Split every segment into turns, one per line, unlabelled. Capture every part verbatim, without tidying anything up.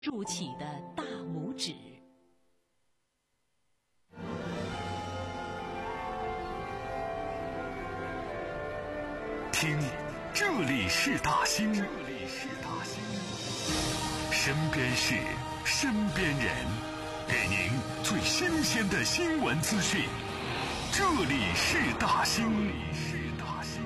竖起的大拇指。
听，这里是大兴，这里是大兴，身边事，身边人，给您最新鲜的新闻资讯。这里是大兴，这里是大兴。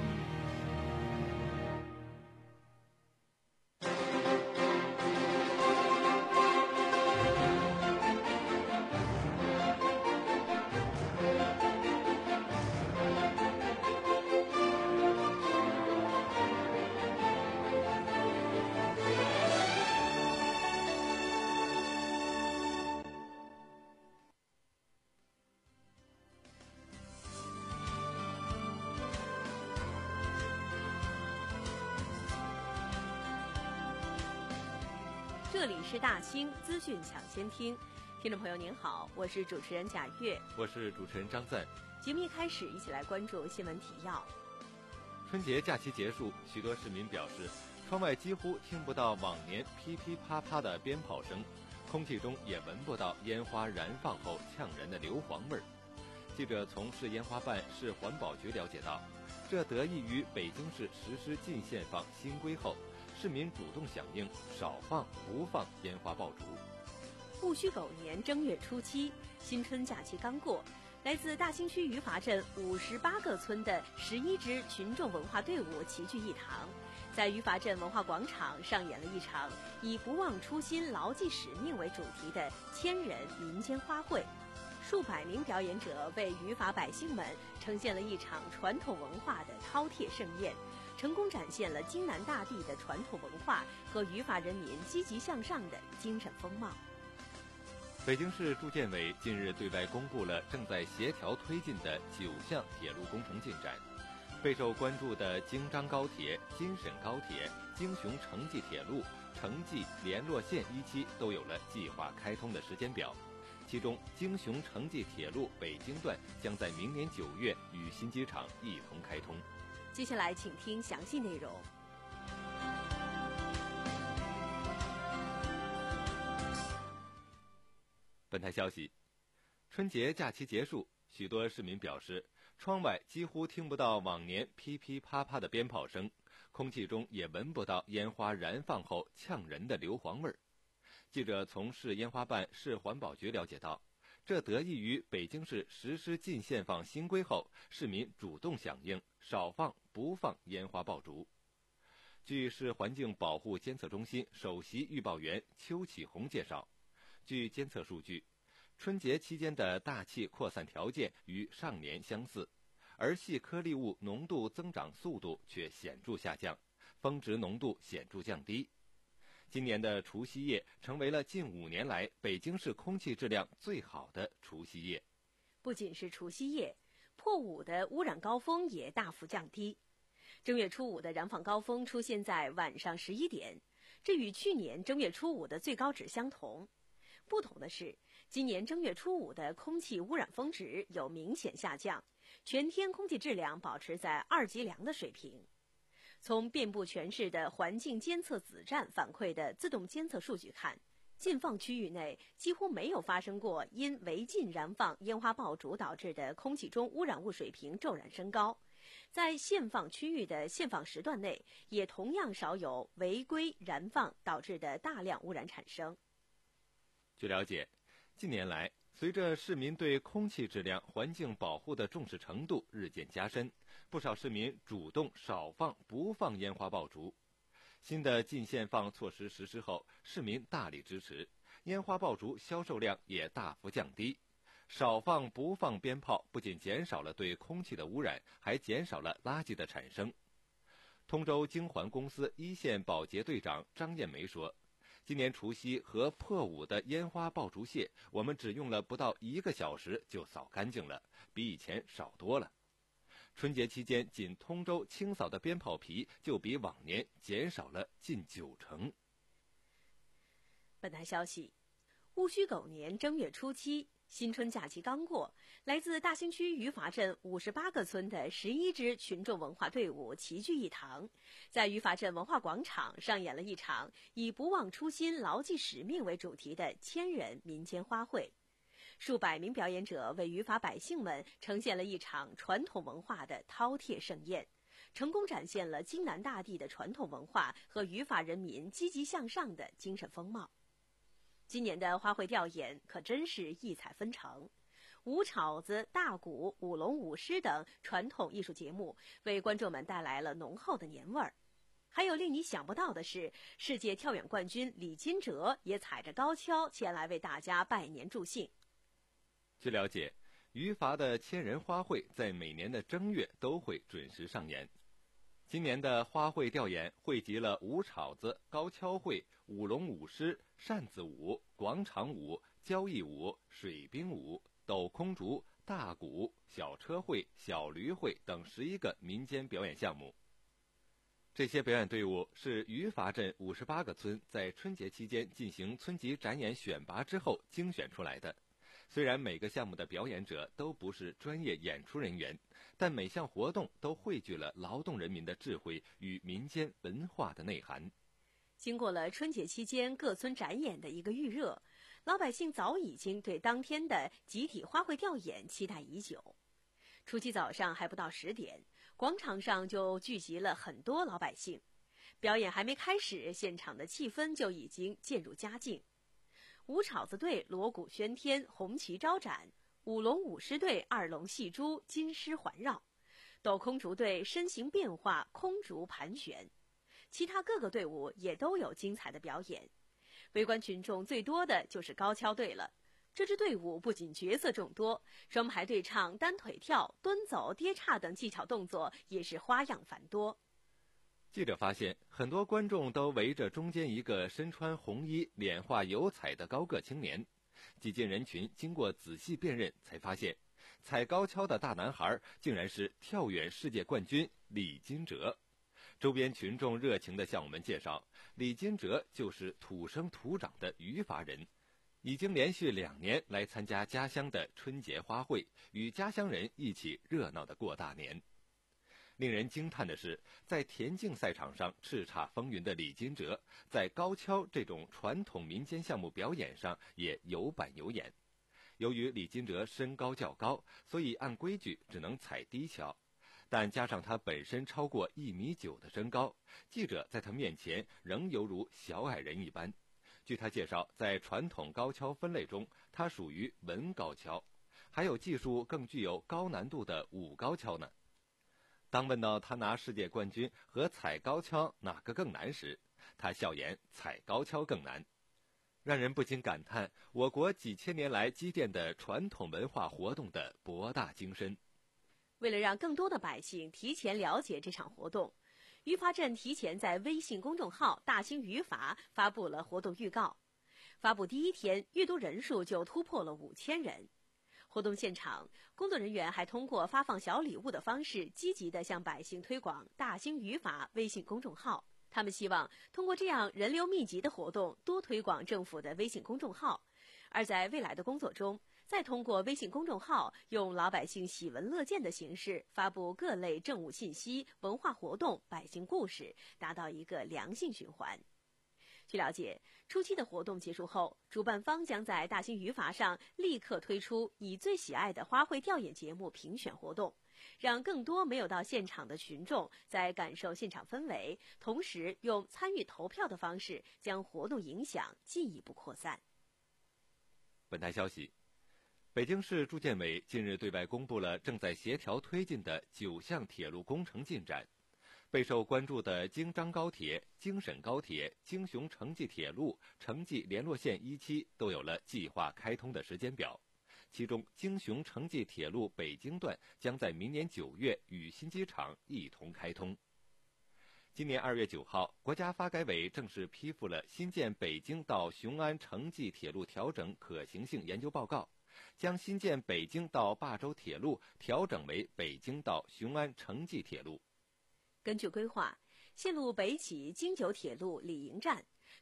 这里是大兴资讯抢先听，听众朋友您好，我是主持人贾月，
我是主持人张赞。
节目一开始，一起来关注新闻提要。
春节假期结束，许多市民表示，窗外几乎听不到往年噼噼啪啪的鞭炮声，空气中也闻不到烟花燃放后呛人的硫磺味儿。记者从市烟花办、市环保局了解到，这得益于北京市实施禁限放新规后，市民主动响应，少放不放烟花爆竹。
戊戌狗年正月初七，新春假期刚过，来自大兴区余华镇五十八个村的十一支群众文化队伍齐聚一堂，在余华镇文化广场上演了一场以不忘初心、牢记使命为主题的千人民间花卉。数百名表演者为余华百姓们呈现了一场传统文化的饕餮盛宴，成功展现了京南大地的传统文化和余华人民积极向上的精神风貌。
北京市住建委近日对外公布了正在协调推进的九项铁路工程进展，备受关注的京张高铁、京沈高铁、京雄城际铁路、城际联络线一期都有了计划开通的时间表。其中，京雄城际铁路北京段将在明年九月与新机场一同开通。
接下来，请听详细内容。
本台消息，春节假期结束，许多市民表示，窗外几乎听不到往年噼噼啪啪的鞭炮声，空气中也闻不到烟花燃放后呛人的硫磺味儿。记者从市烟花办、市环保局了解到，这得益于北京市实施禁限放新规后，市民主动响应，少放不放烟花爆竹。据市环境保护监测中心首席预报员邱启红介绍，据监测数据，春节期间的大气扩散条件与上年相似，而细颗粒物浓度增长速度却显著下降，峰值浓度显著降低。今年的除夕夜成为了近五年来北京市空气质量最好的除夕夜。
不仅是除夕夜，破五的污染高峰也大幅降低。正月初五的燃放高峰出现在晚上十一点，这与去年正月初五的最高值相同。不同的是，今年正月初五的空气污染峰值有明显下降，全天空气质量保持在二级良的水平。从遍布全市的环境监测子站反馈的自动监测数据看，禁放区域内几乎没有发生过因违禁燃放烟花爆竹导致的空气中污染物水平骤然升高。在限放区域的限放时段内，也同样少有违规燃放导致的大量污染产生。
据了解，近年来，随着市民对空气质量、环境保护的重视程度日渐加深，不少市民主动少放不放烟花爆竹。新的禁限放措施实施后，市民大力支持，烟花爆竹销售量也大幅降低。少放不放鞭炮不仅减少了对空气的污染，还减少了垃圾的产生。通州京环公司一线保洁队长张艳梅说，今年除夕和破五的烟花爆竹屑，我们只用了不到一个小时就扫干净了，比以前少多了。春节期间，仅通州清扫的鞭炮皮就比往年减少了近九成。
本台消息，戊戌狗年正月初七， 新春假期刚过，来自大兴区余法镇五十八个村的十一支群众文化队伍齐聚一堂，在余法镇文化广场上演了一场以不忘初心、牢记使命为主题的千人民间花卉。数百名表演者为余法百姓们呈现了一场传统文化的饕餮盛宴，成功展现了京南大地的传统文化和余法人民积极向上的精神风貌。今年的花卉吊唁可真是异彩纷呈，舞晁子、大鼓、舞龙舞狮等传统艺术节目为观众们带来了浓厚的年味儿。还有令你想不到的是，世界跳远冠军李金哲也踩着高跷前来为大家拜年助兴。
据了解，余法的千人花卉在每年的正月都会准时上演。今年的花卉吊唁汇集了舞晁子、高跷会、舞龙舞狮、扇子舞、广场舞、交谊舞、水兵舞、斗空竹、大鼓、小车会、小驴会等十一个民间表演项目。这些表演队伍是余法镇五十八个村在春节期间进行村级展演选拔之后精选出来的。虽然每个项目的表演者都不是专业演出人员，但每项活动都汇聚了劳动人民的智慧与民间文化的内涵。
经过了春节期间各村展演的一个预热，老百姓早已经对当天的集体花卉吊唁期待已久。初七早上还不到十点，广场上就聚集了很多老百姓。表演还没开始，现场的气氛就已经渐入佳境。舞晁子队锣鼓喧天，红旗招展；舞龙舞狮队二龙戏珠，金狮环绕；斗空竹队身形变化，空竹盘旋。其他各个队伍也都有精彩的表演。围观群众最多的就是高跷队了。这支队伍不仅角色众多，双排对唱、单腿跳、蹲走、跌叉等技巧动作也是花样繁多。
记者发现，很多观众都围着中间一个身穿红衣、脸画油彩的高个青年。挤进人群，经过仔细辨认，才发现踩高跷的大男孩竟然是跳远世界冠军李金哲。周边群众热情地向我们介绍，李金哲就是土生土长的余法人，已经连续两年来参加家乡的春节花卉，与家乡人一起热闹地过大年。令人惊叹的是，在田径赛场上叱咤风云的李金哲，在高跷这种传统民间项目表演上也有板有眼。由于李金哲身高较高，所以按规矩只能踩低跷，但加上他本身超过一米九的身高，记者在他面前仍犹如小矮人一般。据他介绍，在传统高跷分类中，他属于文高跷，还有技术更具有高难度的武高跷呢。当问到他拿世界冠军和踩高跷哪个更难时，他笑言踩高跷更难，让人不禁感叹我国几千年来积淀的传统文化活动的博大精深。
为了让更多的百姓提前了解这场活动，余法镇提前在微信公众号大兴余法发布了活动预告。发布第一天，阅读人数就突破了五千人。活动现场，工作人员还通过发放小礼物的方式，积极地向百姓推广大兴余法微信公众号。他们希望通过这样人流密集的活动，多推广政府的微信公众号。而在未来的工作中，再通过微信公众号，用老百姓喜闻乐见的形式发布各类政务信息、文化活动、百姓故事，达到一个良性循环。据了解，初期的活动结束后，主办方将在大兴余法上立刻推出你最喜爱的花卉吊唁节目评选活动，让更多没有到现场的群众在感受现场氛围，同时用参与投票的方式将活动影响进一步扩散。
本台消息，北京市住建委近日对外公布了正在协调推进的九项铁路工程进展。备受关注的京张高铁、京沈高铁、京雄城际铁路、城际联络线一期都有了计划开通的时间表。其中，京雄城际铁路北京段将在明年九月与新机场一同开通。今年二月九号，国家发改委正式批复了新建北京到雄安城际铁路调整可行性研究报告，将新建北京到霸州铁路调整为北京到雄安城际铁路。
根据规划，线路北起京九铁路李营站，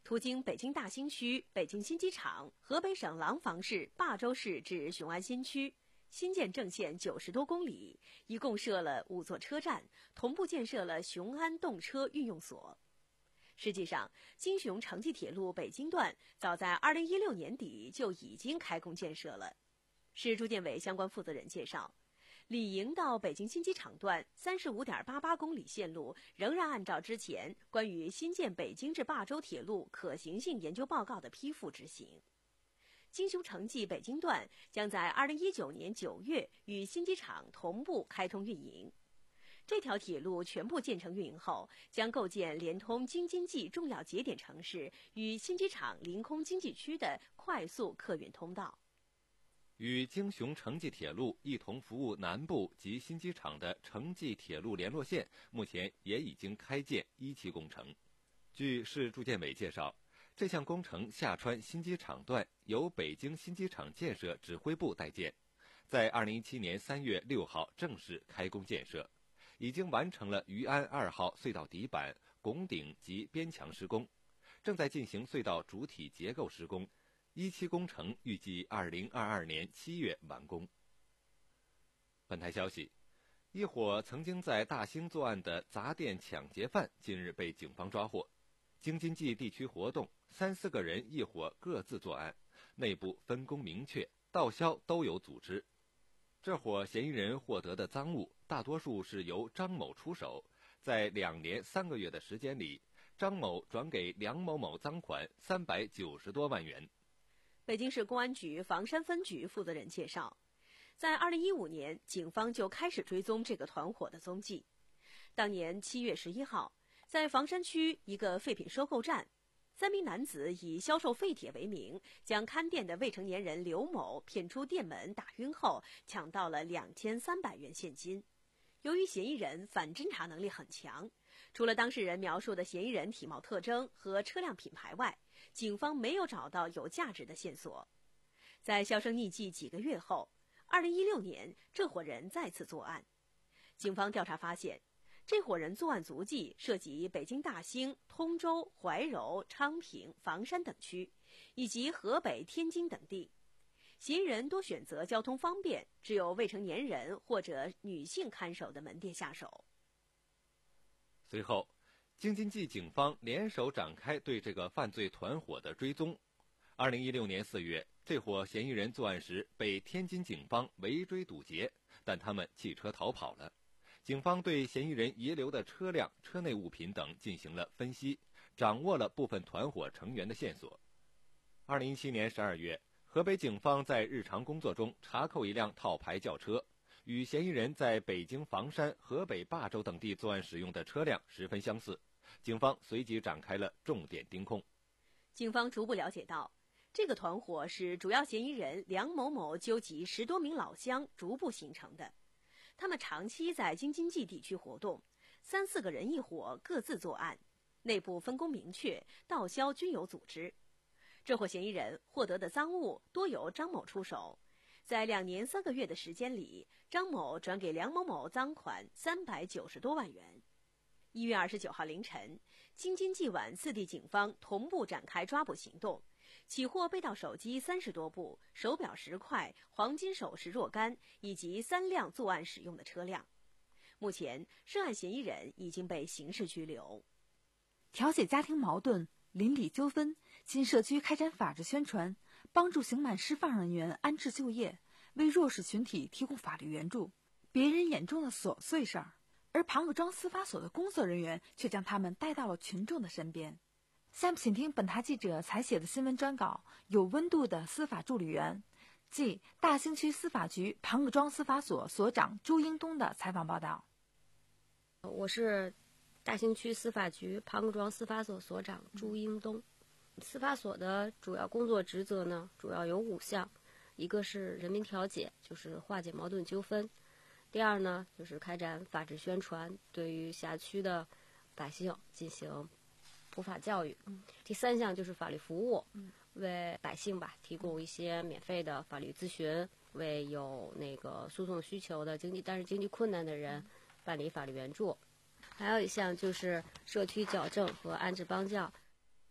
途经北京大兴区、北京新机场、河北省廊坊市、霸州市至雄安新区，新建正线九十多公里，一共设了五座车站，同步建设了雄安动车运用所。实际上，京雄城际铁路北京段早在二零一六年底就已经开工建设了。市住建委相关负责人介绍，里营到北京新机场段三十五点八八公里线路仍然按照之前关于新建北京至霸州铁路可行性研究报告的批复执行。京雄城际北京段将在二零一九年九月与新机场同步开通运营。这条铁路全部建成运营后，将构建连通京津冀重要节点城市与新机场临空经济区的快速客运通道。
与京雄城际铁路一同服务南部及新机场的城际铁路联络线，目前也已经开建一期工程。据市住建委介绍，这项工程下穿新机场段由北京新机场建设指挥部代建，在二零一七年三月六号正式开工建设，已经完成了余安二号隧道底板、拱顶及边墙施工，正在进行隧道主体结构施工。一期工程预计二零二二年七月完工。本台消息，一伙曾经在大兴作案的砸店抢劫犯近日被警方抓获。京津冀地区活动，三四个人一伙各自作案，内部分工明确，盗销都有组织。这伙嫌疑人获得的赃物大多数是由张某出手，在两年三个月的时间里，张某转给梁某某赃款三百九十多万元。
北京市公安局房山分局负责人介绍，在二零一五年，警方就开始追踪这个团伙的踪迹。当年七月十一号，在房山区一个废品收购站，三名男子以销售废铁为名，将看店的未成年人刘某骗出店门打晕后，抢到了两千三百元现金。由于嫌疑人反侦查能力很强，除了当事人描述的嫌疑人体貌特征和车辆品牌外，警方没有找到有价值的线索。在销声匿迹几个月后，二零一六年，这伙人再次作案。警方调查发现，这伙人作案足迹涉及北京大兴、通州、怀柔、昌平、房山等区，以及河北、天津等地。嫌疑人多选择交通方便、只有未成年人或者女性看守的门店下手。
随后，京津冀警方联手展开对这个犯罪团伙的追踪。二零一六年四月，这伙嫌疑人作案时被天津警方围追堵截，但他们弃车逃跑了。警方对嫌疑人遗留的车辆、车内物品等进行了分析，掌握了部分团伙成员的线索。二零一七年十二月，河北警方在日常工作中查扣一辆套牌轿车，与嫌疑人在北京房山、河北霸州等地作案使用的车辆十分相似，警方随即展开了重点盯控。
警方逐步了解到，这个团伙是主要嫌疑人梁某某纠集十多名老乡逐步形成的。他们长期在京津冀地区活动，三四个人一伙各自作案，内部分工明确，盗销均有组织。这伙嫌疑人获得的赃物多由张某出手，在两年三个月的时间里，张某转给梁某某赃款三百九十多万元。一月二十九号凌晨，京津冀皖四地警方同步展开抓捕行动，起获被盗手机三十多部、手表十块、黄金首饰若干以及三辆作案使用的车辆。目前，涉案嫌疑人已经被刑事拘留。
调解家庭矛盾、邻里纠纷，新社区开展法治宣传，帮助刑满释放人员安置就业，为弱势群体提供法律援助。别人眼中的琐碎事儿，而庞各庄司法所的工作人员却将他们带到了群众的身边。下面请听本台记者采写的新闻专稿，有温度的司法助理员，即大兴区司法局庞各庄司法所所长朱英东的采访报道。
我是大兴区司法局庞各庄司法所所长朱英东。司法所的主要工作职责呢，主要有五项。一个是人民调解，就是化解矛盾纠纷；第二呢，就是开展法治宣传，对于辖区的百姓进行普法教育；嗯、第三项就是法律服务，嗯、为百姓吧提供一些免费的法律咨询，为有那个诉讼需求的经济但是经济困难的人办理法律援助。还有一项就是社区矫正和安置帮教。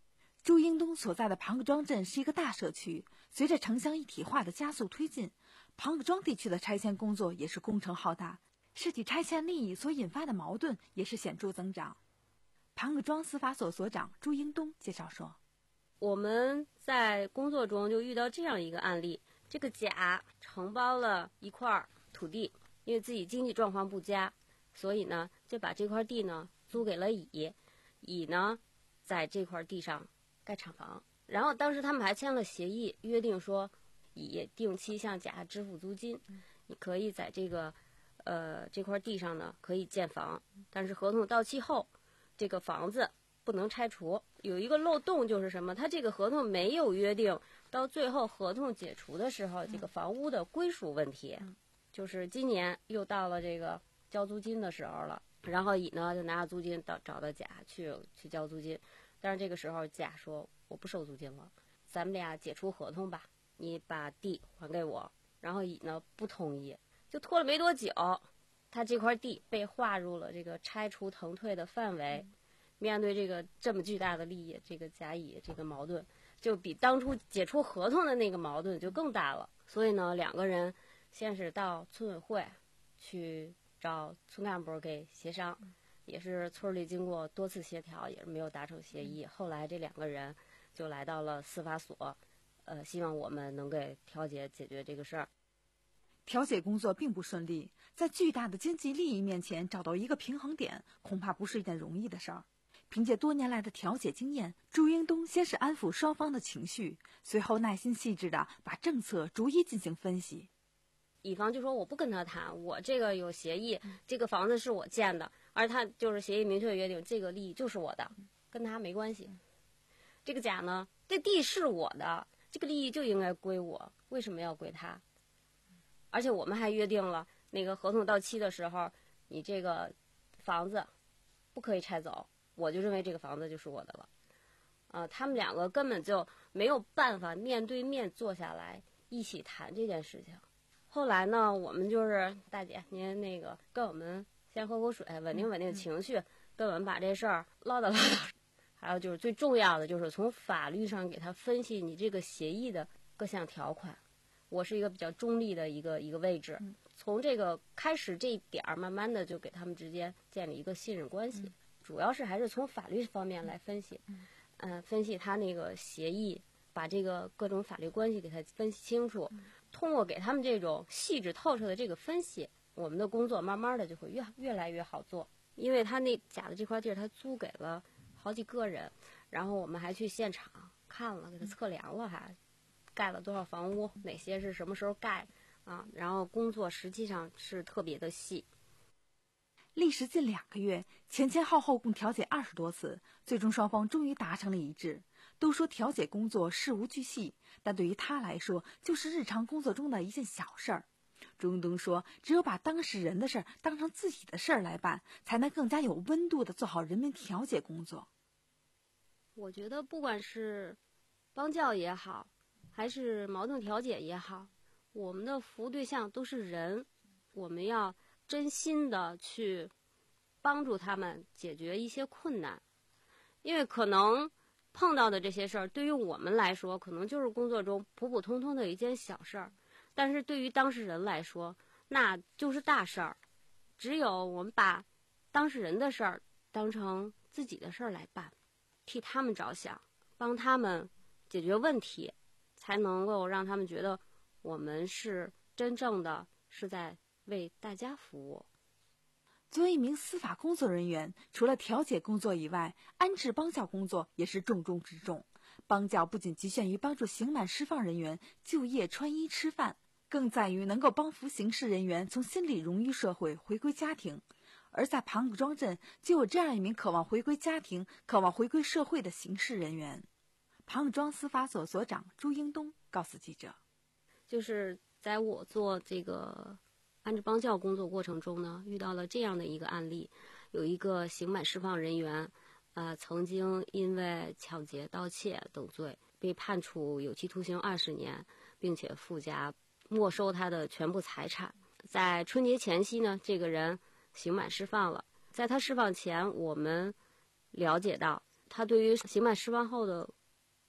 朱英东所在的庞各庄镇是一个大社区，随着城乡一体化的加速推进，庞各庄地区的拆迁工作也是工程浩大，涉及拆迁利益所引发的矛盾也是显著增长。庞各庄司法所所长朱英东介绍说，
我们在工作中就遇到这样一个案例，这个甲承包了一块土地，因为自己经济状况不佳，所以呢就把这块地呢租给了乙，乙呢在这块地上盖厂房，然后当时他们还签了协议，约定说乙定期向甲支付租金，你可以在这个呃这块地上呢可以建房，但是合同到期后这个房子不能拆除。有一个漏洞就是什么，他这个合同没有约定到最后合同解除的时候这个房屋的归属问题，就是今年又到了这个交租金的时候了，然后乙呢就拿着租金到找到甲去去交租金，但是这个时候甲说我不收租金了，咱们俩解除合同吧，你把地还给我。然后乙呢不同意，就拖了没多久，他这块地被划入了这个拆除腾退的范围。面对这个这么巨大的利益，这个甲乙这个矛盾就比当初解除合同的那个矛盾就更大了。所以呢，两个人先是到村委会去找村干部给协商，也是村里经过多次协调，也是没有达成协议。后来这两个人就来到了司法所，呃，希望我们能给调解解决这个事儿。
调解工作并不顺利，在巨大的经济利益面前找到一个平衡点，恐怕不是一件容易的事儿。凭借多年来的调解经验，朱英东先是安抚双方的情绪，随后耐心细致地把政策逐一进行分析。
乙方就说我不跟他谈，我这个有协议，这个房子是我建的，而他就是协议明确约定这个利益就是我的，跟他没关系。这个甲呢，这地是我的，这个利益就应该归我，为什么要归他？而且我们还约定了，那个合同到期的时候，你这个房子不可以拆走，我就认为这个房子就是我的了。呃，他们两个根本就没有办法面对面坐下来一起谈这件事情。后来呢，我们就是大姐，您那个跟我们先喝口水，稳定稳定情绪，跟我们把这事儿唠叨唠叨。还有就是最重要的，就是从法律上给他分析你这个协议的各项条款。我是一个比较中立的一个一个位置，从这个开始这一点儿，慢慢的就给他们之间建立一个信任关系。主要是还是从法律方面来分析，嗯、呃，分析他那个协议，把这个各种法律关系给他分析清楚。通过给他们这种细致透彻的这个分析，我们的工作慢慢的就会越越来越好做。因为他那甲的这块地儿，他租给了好几个人，然后我们还去现场看了，给他测量了，还盖了多少房屋，哪些是什么时候盖啊？然后工作实际上是特别的细。
历时近两个月，前前后后共调解二十多次，最终双方终于达成了一致。都说调解工作事无巨细，但对于他来说，就是日常工作中的一件小事儿。朱英东说，只有把当事人的事儿当成自己的事儿来办，才能更加有温度地做好人民调解工作。
我觉得不管是帮教也好，还是矛盾调解也好，我们的服务对象都是人，我们要真心的去帮助他们解决一些困难。因为可能碰到的这些事儿，对于我们来说可能就是工作中普普通通的一件小事儿，但是对于当事人来说那就是大事儿。只有我们把当事人的事儿当成自己的事儿来办，替他们着想，帮他们解决问题，才能够让他们觉得我们是真正的是在为大家服务。
作为一名司法工作人员，除了调解工作以外，安置帮教工作也是重中之重。帮教不仅局限于帮助刑满释放人员就业、穿衣、吃饭，更在于能够帮扶刑事人员从心理融于社会，回归家庭。而在庞各庄镇，就有这样一名渴望回归家庭、渴望回归社会的刑事人员。庞各庄司法所所长朱英东告诉记者，
就是在我做这个安置帮教工作过程中呢，遇到了这样的一个案例，有一个刑满释放人员，呃，曾经因为抢劫、盗窃等罪被判处有期徒刑二十年，并且附加没收他的全部财产。在春节前夕呢，这个人刑满释放了。在他释放前，我们了解到他对于刑满释放后的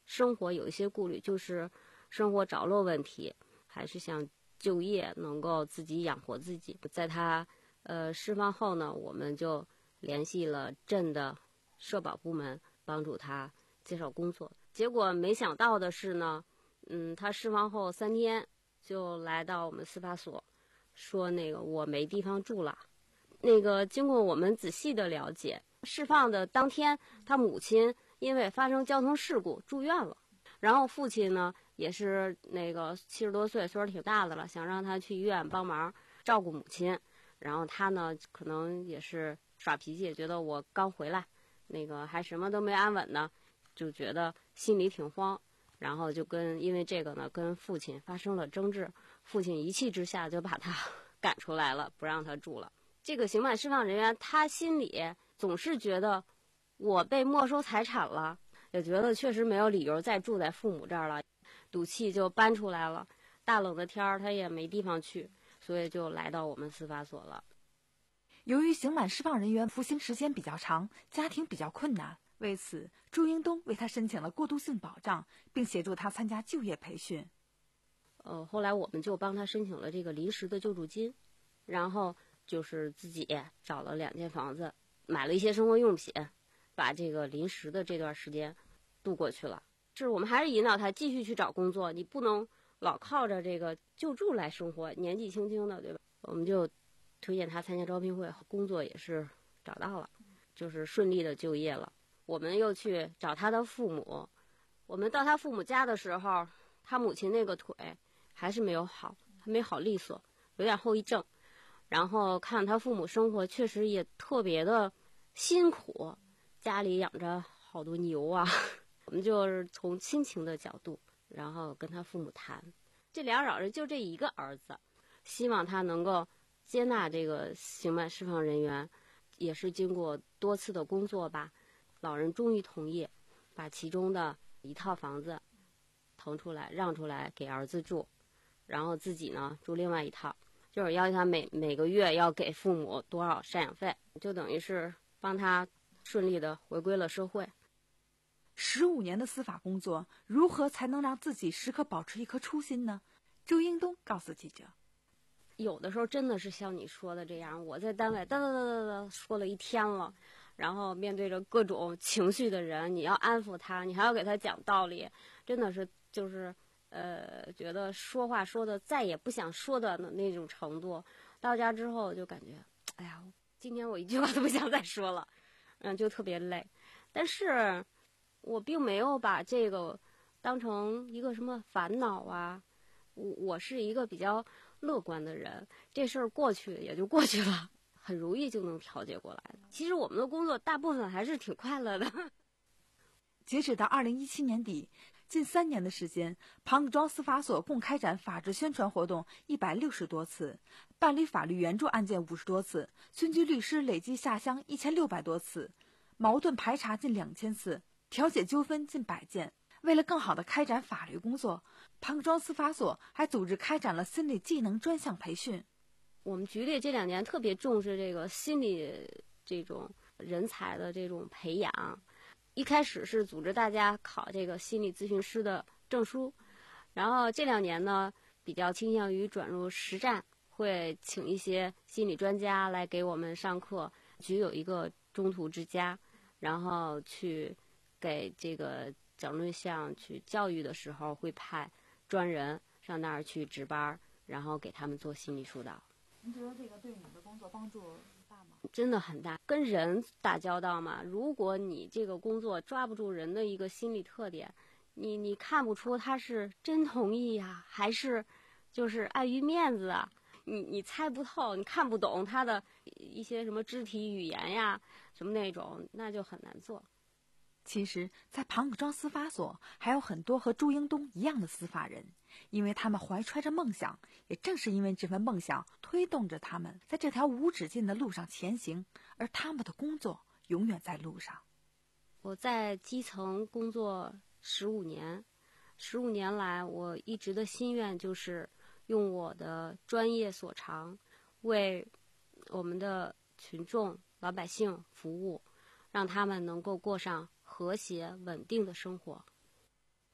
生活有一些顾虑，就是生活着落问题，还是想就业能够自己养活自己。在他呃释放后呢，我们就联系了镇的社保部门，帮助他介绍工作。结果没想到的是呢，嗯，他释放后三天就来到我们司法所，说那个我没地方住了。那个经过我们仔细的了解，释放的当天，他母亲因为发生交通事故住院了，然后父亲呢也是那个七十多岁，岁数挺大的了，想让他去医院帮忙照顾母亲。然后他呢可能也是耍脾气，觉得我刚回来，那个还什么都没安稳呢，就觉得心里挺慌，然后就跟因为这个呢跟父亲发生了争执，父亲一气之下就把他赶出来了，不让他住了。这个刑满释放人员他心里总是觉得我被没收财产了，也觉得确实没有理由再住在父母这儿了，赌气就搬出来了。大冷的天儿他也没地方去，所以就来到我们司法所了。
由于刑满释放人员服刑时间比较长，家庭比较困难，为此朱英东为他申请了过渡性保障，并协助他参加就业培训。
呃，后来我们就帮他申请了这个临时的救助金，然后就是自己找了两间房子，买了一些生活用品，把这个临时的这段时间度过去了。是我们还是引导他继续去找工作，你不能老靠着这个救助来生活，年纪轻轻的，对吧？我们就推荐他参加招聘会，工作也是找到了，就是顺利的就业了。我们又去找他的父母，我们到他父母家的时候，他母亲那个腿还是没有好，还没好利索，有点后遗症。然后看他父母生活确实也特别的辛苦，家里养着好多牛啊。我们就是从亲情的角度，然后跟他父母谈，这俩老人就这一个儿子，希望他能够接纳这个刑满释放人员。也是经过多次的工作吧，老人终于同意把其中的一套房子腾出来让出来给儿子住，然后自己呢住另外一套，就是要求他每每个月要给父母多少赡养费，就等于是帮他顺利的回归了社会。
十五年的司法工作，如何才能让自己时刻保持一颗初心呢？周英东告诉记者，
有的时候真的是像你说的这样，我在单位哒哒哒哒哒说了一天了，然后面对着各种情绪的人，你要安抚他，你还要给他讲道理，真的是就是呃，觉得说话说的再也不想说的那种程度。到家之后就感觉，哎呀，今天我一句话都不想再说了，嗯，就特别累。但是我并没有把这个当成一个什么烦恼啊，我我是一个比较乐观的人，这事儿过去也就过去了，很容易就能调节过来的。其实我们的工作大部分还是挺快乐的。
截止到二零一七年底，近三年的时间，庞各庄司法所共开展法治宣传活动一百六十多次，办理法律援助案件五十多次，村居律师累计下乡一千六百多次，矛盾排查近两千次，调解纠纷近百件。为了更好地开展法律工作，庞各庄司法所还组织开展了心理技能专项培训。
我们局里这两年特别重视这个心理这种人才的这种培养，一开始是组织大家考这个心理咨询师的证书，然后这两年呢比较倾向于转入实战，会请一些心理专家来给我们上课。局有一个中途之家，然后去给这个矫正对象去教育的时候，会派专人上那儿去值班，然后给他们做心理疏导。
您觉得这个对你的工作帮助大吗？
真的很大，跟人打交道嘛，如果你这个工作抓不住人的一个心理特点，你你看不出他是真同意呀、啊，还是就是碍于面子啊，你你猜不透，你看不懂他的一些什么肢体语言呀，什么那种，那就很难做。
其实在庞各庄司法所还有很多和朱英东一样的司法人，因为他们怀揣着梦想，也正是因为这份梦想推动着他们在这条无止境的路上前行，而他们的工作永远在路上。
我在基层工作十五年，十五年来我一直的心愿就是用我的专业所长为我们的群众老百姓服务，让他们能够过上和谐稳定的生活。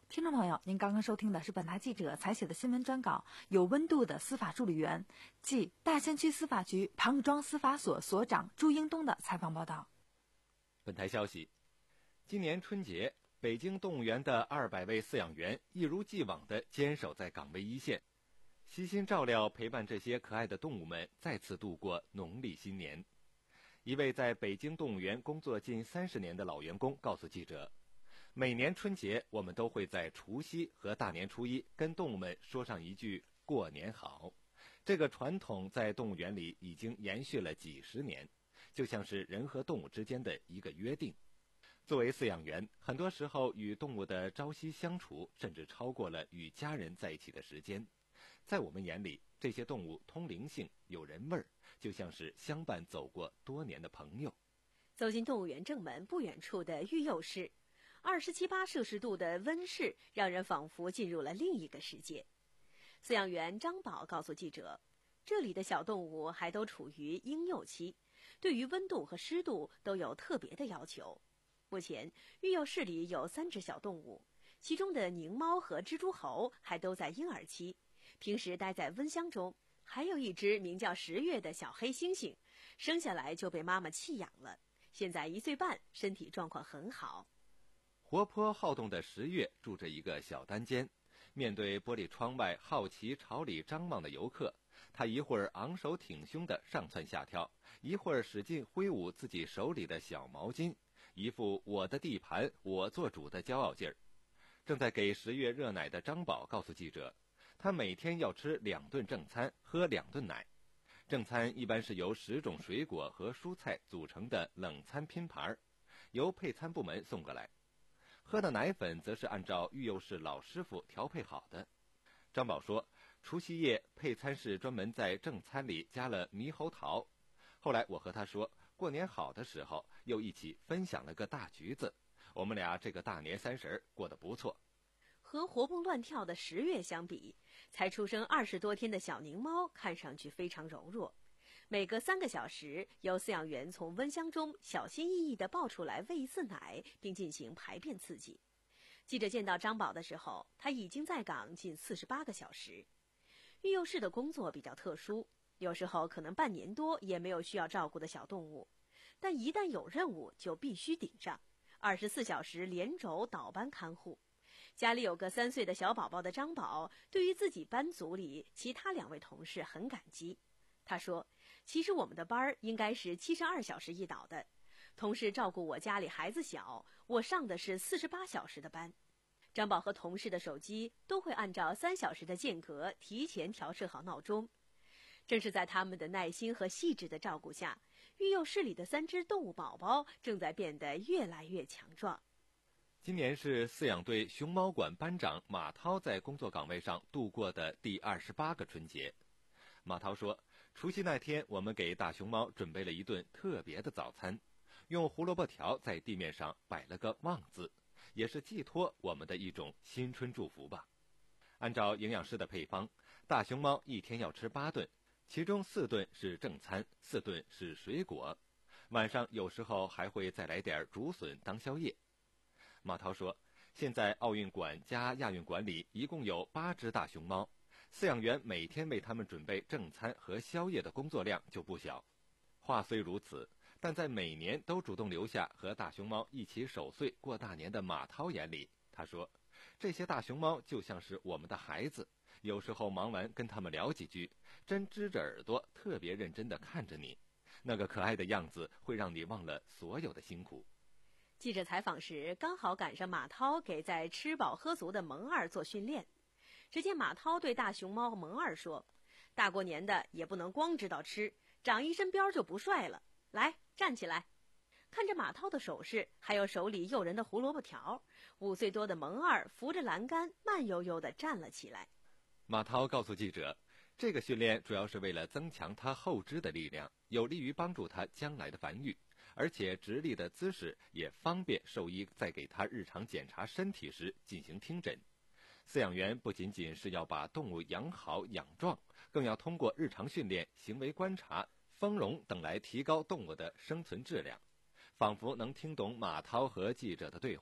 听众朋友，您刚刚收听的是本台记者采写的新闻专稿，有温度的司法助理员，即大仙区司法局庞各庄司法所所长朱英东的采访报道。
本台消息，今年春节，北京动物园的二百位饲养员一如既往地坚守在岗位一线，悉心照料陪伴这些可爱的动物们再次度过农历新年。一位在北京动物园工作近三十年的老员工告诉记者，每年春节我们都会在除夕和大年初一跟动物们说上一句过年好。这个传统在动物园里已经延续了几十年，就像是人和动物之间的一个约定。作为饲养员，很多时候与动物的朝夕相处甚至超过了与家人在一起的时间。在我们眼里，这些动物通灵性，有人味儿，就像是相伴走过多年的朋友。
走进动物园正门不远处的育幼室，二十七八摄氏度的温室让人仿佛进入了另一个世界。饲养员张宝告诉记者，这里的小动物还都处于婴幼期，对于温度和湿度都有特别的要求。目前育幼室里有三只小动物，其中的狞猫和蜘蛛猴还都在婴儿期，平时待在温箱中。还有一只名叫十月的小黑猩猩，生下来就被妈妈弃养了，现在一岁半，身体状况很好。
活泼好动的十月住着一个小单间，面对玻璃窗外好奇朝里张望的游客，他一会儿昂首挺胸地上蹿下跳，一会儿使劲挥舞自己手里的小毛巾，一副我的地盘我做主的骄傲劲儿。正在给十月热奶的张宝告诉记者，他每天要吃两顿正餐，喝两顿奶。正餐一般是由十种水果和蔬菜组成的冷餐拼盘，由配餐部门送过来。喝的奶粉则是按照育幼室老师傅调配好的。张宝说，除夕夜配餐是专门在正餐里加了猕猴桃。后来我和他说，过年好的时候又一起分享了个大橘子，我们俩这个大年三十过得不错。
和活蹦乱跳的十月相比，才出生二十多天的小狞猫看上去非常柔弱。每隔三个小时，由饲养员从温箱中小心翼翼地抱出来喂一次奶，并进行排便刺激。记者见到张宝的时候，他已经在岗近四十八个小时。育幼室的工作比较特殊，有时候可能半年多也没有需要照顾的小动物，但一旦有任务就必须顶上，二十四小时连轴倒班看护。家里有个三岁的小宝宝的张宝，对于自己班组里其他两位同事很感激。他说，其实我们的班儿应该是七十二小时一倒的，同事照顾我家里孩子小，我上的是四十八小时的班。张宝和同事的手机都会按照三小时的间隔提前调设好闹钟。正是在他们的耐心和细致的照顾下，育幼室里的三只动物宝宝正在变得越来越强壮。
今年是饲养队熊猫馆班长马涛在工作岗位上度过的第二十八个春节。马涛说，除夕那天我们给大熊猫准备了一顿特别的早餐，用胡萝卜条在地面上摆了个旺字，也是寄托我们的一种新春祝福吧。按照营养师的配方，大熊猫一天要吃八顿，其中四顿是正餐，四顿是水果，晚上有时候还会再来点竹笋当宵夜。马涛说，现在奥运馆加亚运馆里一共有八只大熊猫，饲养员每天为他们准备正餐和宵夜的工作量就不小。话虽如此，但在每年都主动留下和大熊猫一起守岁过大年的马涛眼里，他说，这些大熊猫就像是我们的孩子，有时候忙完跟他们聊几句，真支着耳朵特别认真地看着你，那个可爱的样子会让你忘了所有的辛苦。
记者采访时刚好赶上马涛给在吃饱喝足的萌二做训练。只见马涛对大熊猫萌二说，大过年的也不能光知道吃，长一身膘就不帅了，来站起来。看着马涛的手势，还有手里诱人的胡萝卜条，五岁多的萌二扶着栏杆慢悠悠地站了起来。
马涛告诉记者，这个训练主要是为了增强他后肢的力量，有利于帮助他将来的繁育，而且直立的姿势也方便兽医在给他日常检查身体时进行听诊。饲养员不仅仅是要把动物养好养壮，更要通过日常训练、行为观察、丰容等来提高动物的生存质量。仿佛能听懂马涛和记者的对话，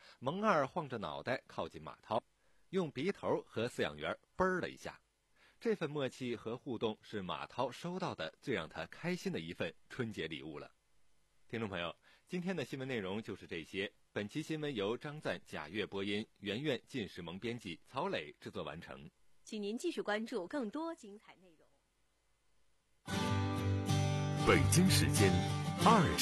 蒙二晃着脑袋靠近马涛，用鼻头和饲养员啵了一下。这份默契和互动是马涛收到的最让他开心的一份春节礼物了。听众朋友，今天的新闻内容就是这些。本期新闻由张赞、贾月播音，圆圆、靳世萌编辑，曹磊制作完成。
请您继续关注更多精彩内容。
北京时间二